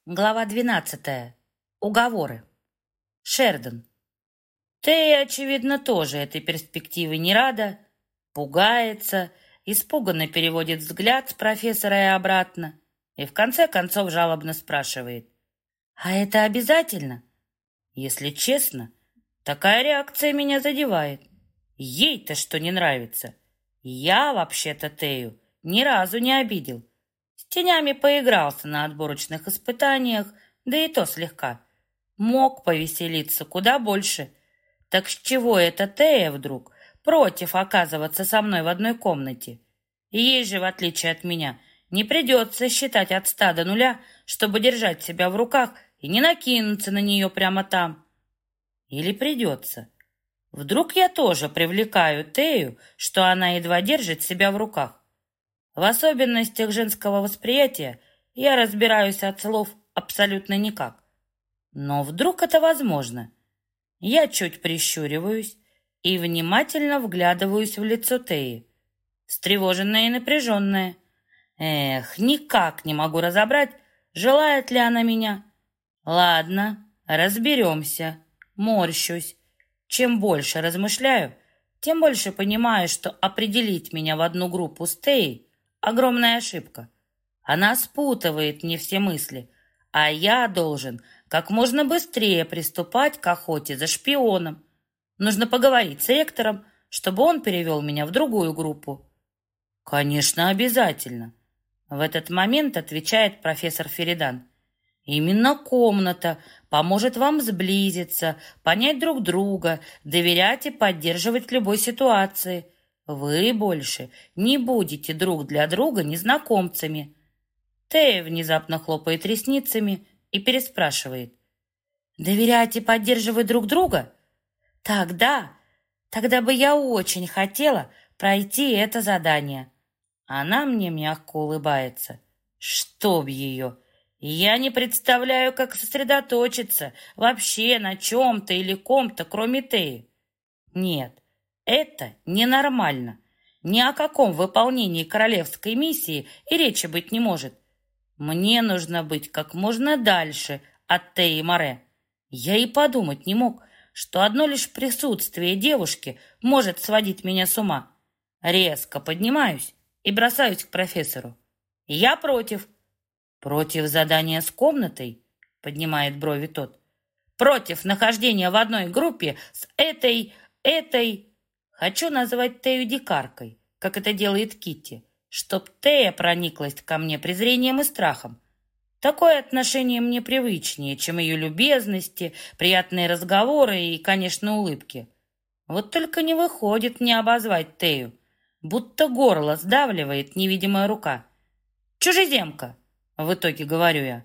Глава 12. Уговоры. Шердон. Ты, очевидно, тоже этой перспективы не рада, пугается, испуганно переводит взгляд с профессора и обратно и в конце концов жалобно спрашивает: «А это обязательно?» Если честно, такая реакция меня задевает. Ей-то что не нравится? Я, вообще-то, Тею ни разу не обидел. С тенями поигрался на отборочных испытаниях, да и то слегка. Мог повеселиться куда больше. Так с чего это Тея вдруг против оказываться со мной в одной комнате? Ей же, в отличие от меня, не придется считать от 100 до 0, чтобы держать себя в руках и не накинуться на нее прямо там. Или придется? Вдруг я тоже привлекаю Тею, что она едва держит себя в руках? В особенностях женского восприятия я разбираюсь от слов абсолютно никак. Но вдруг это возможно? Я чуть прищуриваюсь и внимательно вглядываюсь в лицо Теи. Встревоженная и напряженная. Никак не могу разобрать, желает ли она меня. Ладно, разберемся. Морщусь. Чем больше размышляю, тем больше понимаю, что определить меня в одну группу с Теей — огромная ошибка. Она спутывает мне все мысли, а я должен как можно быстрее приступать к охоте за шпионом. Нужно поговорить с ректором, чтобы он перевел меня в другую группу. Конечно, обязательно. В этот момент отвечает профессор Феридан. Именно комната поможет вам сблизиться, понять друг друга, доверять и поддерживать в любой ситуации. Вы больше не будете друг для друга незнакомцами. Тея внезапно хлопает ресницами и переспрашивает. Доверять и поддерживать друг друга? Тогда бы я очень хотела пройти это задание. Она мне мягко улыбается. Чтоб ее! Я не представляю, как сосредоточиться вообще на чем-то или ком-то, кроме Теи. Нет, это ненормально. Ни о каком выполнении королевской миссии и речи быть не может. Мне нужно быть как можно дальше от Теи Море. Я и подумать не мог, что одно лишь присутствие девушки может сводить меня с ума. Резко поднимаюсь и бросаюсь к профессору. Я против. «Против задания с комнатой?» — поднимает брови тот. «Против нахождения в одной группе с этой... Хочу назвать Тею дикаркой, как это делает Китти, чтоб Тея прониклась ко мне презрением и страхом. Такое отношение мне привычнее, чем ее любезности, приятные разговоры и, конечно, улыбки. Вот только не выходит мне обозвать Тею, будто горло сдавливает невидимая рука. «Чужеземка!» В итоге говорю я.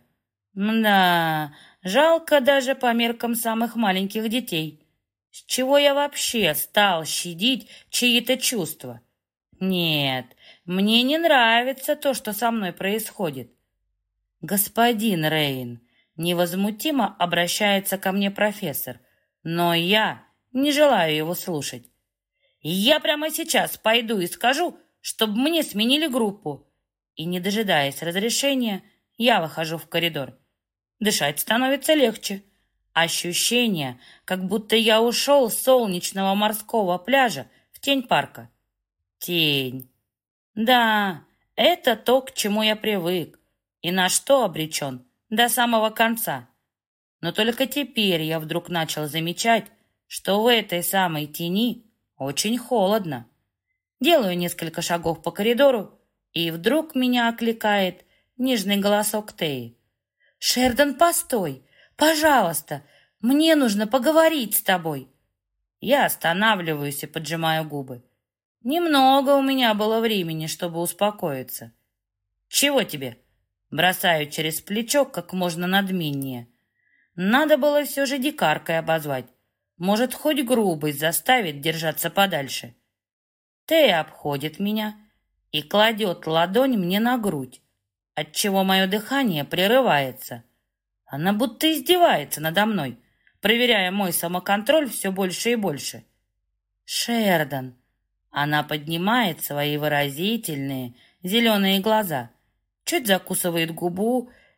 Да, жалко даже по меркам самых маленьких детей. С чего я вообще стал щадить чьи-то чувства? Нет, мне не нравится то, что со мной происходит. Господин Рейн, невозмутимо обращается ко мне профессор, но я не желаю его слушать. Я прямо сейчас пойду и скажу, чтобы мне сменили группу. И, не дожидаясь разрешения, я выхожу в коридор. Дышать становится легче. Ощущение, как будто я ушел с солнечного морского пляжа в тень парка. Тень. Да, это то, к чему я привык, и на что обречен до самого конца. Но только теперь я вдруг начал замечать, что в этой самой тени очень холодно. Делаю несколько шагов по коридору, и вдруг меня окликает нежный голосок Теи. «Шердон, постой! Пожалуйста! Мне нужно поговорить с тобой!» Я останавливаюсь и поджимаю губы. Немного у меня было времени, чтобы успокоиться. «Чего тебе?» Бросаю через плечо как можно надменнее. Надо было все же дикаркой обозвать. Может, хоть грубость заставит держаться подальше. Тея обходит меня и кладет ладонь мне на грудь, отчего мое дыхание прерывается. Она будто издевается надо мной, проверяя мой самоконтроль все больше и больше. «Шердон!» Она поднимает свои выразительные зеленые глаза, чуть закусывает губу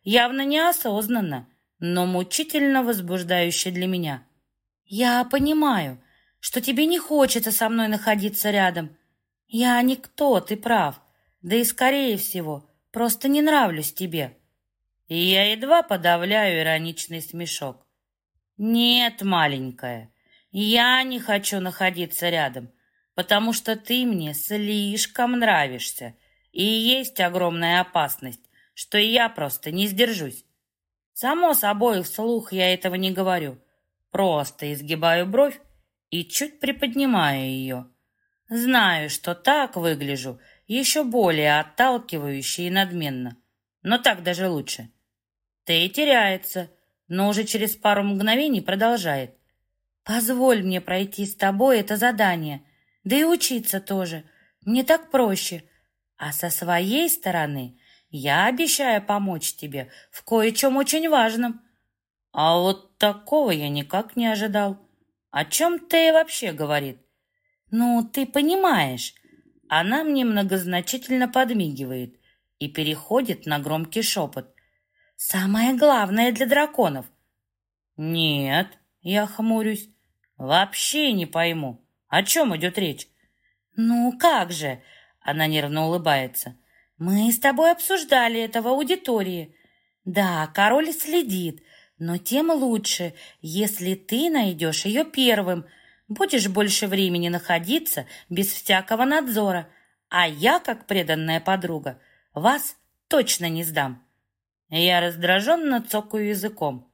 явно неосознанно, но мучительно возбуждающе для меня. «Я понимаю, что тебе не хочется со мной находиться рядом. Я никто, ты прав, да и, скорее всего, просто не нравлюсь тебе». И я едва подавляю ироничный смешок. «Нет, маленькая, я не хочу находиться рядом, потому что ты мне слишком нравишься, и есть огромная опасность, что я просто не сдержусь. Само собой, вслух я этого не говорю, просто изгибаю бровь и чуть приподнимаю ее. Знаю, что так выгляжу еще более отталкивающе и надменно, но так даже лучше. Ты теряется, но уже через пару мгновений продолжает. «Позволь мне пройти с тобой это задание, да и учиться тоже. Мне так проще. А со своей стороны я обещаю помочь тебе в кое-чем очень важном». А вот такого я никак не ожидал. О чем ты вообще говорит? Ну, ты понимаешь. Она мне многозначительно подмигивает и переходит на громкий шепот. Самое главное для драконов. Нет, я хмурюсь. Вообще не пойму, о чем идет речь. Ну как же, она нервно улыбается. Мы с тобой обсуждали это в аудитории. Да, король следит, но тем лучше, если ты найдешь ее первым. Будешь больше времени находиться без всякого надзора. А я, как преданная подруга, вас точно не сдам. Я раздраженно цокаю языком.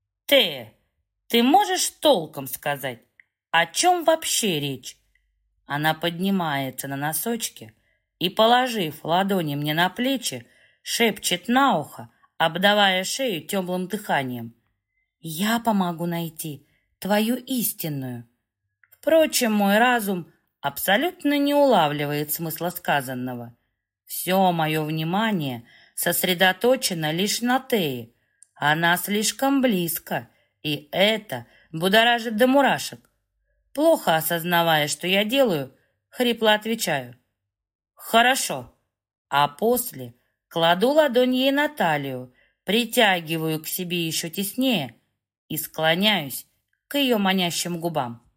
Ты можешь толком сказать, о чем вообще речь? Она поднимается на носочки и, положив ладони мне на плечи, шепчет на ухо, обдавая шею теплым дыханием. Я помогу найти твою истинную. Впрочем, мой разум абсолютно не улавливает смысла сказанного. Все мое внимание сосредоточено лишь на Тее. Она слишком близко, и это будоражит до мурашек. Плохо осознавая, что я делаю, хрипло отвечаю. «Хорошо». А после кладу ладонь ей на талию, притягиваю к себе еще теснее и склоняюсь к ее манящим губам.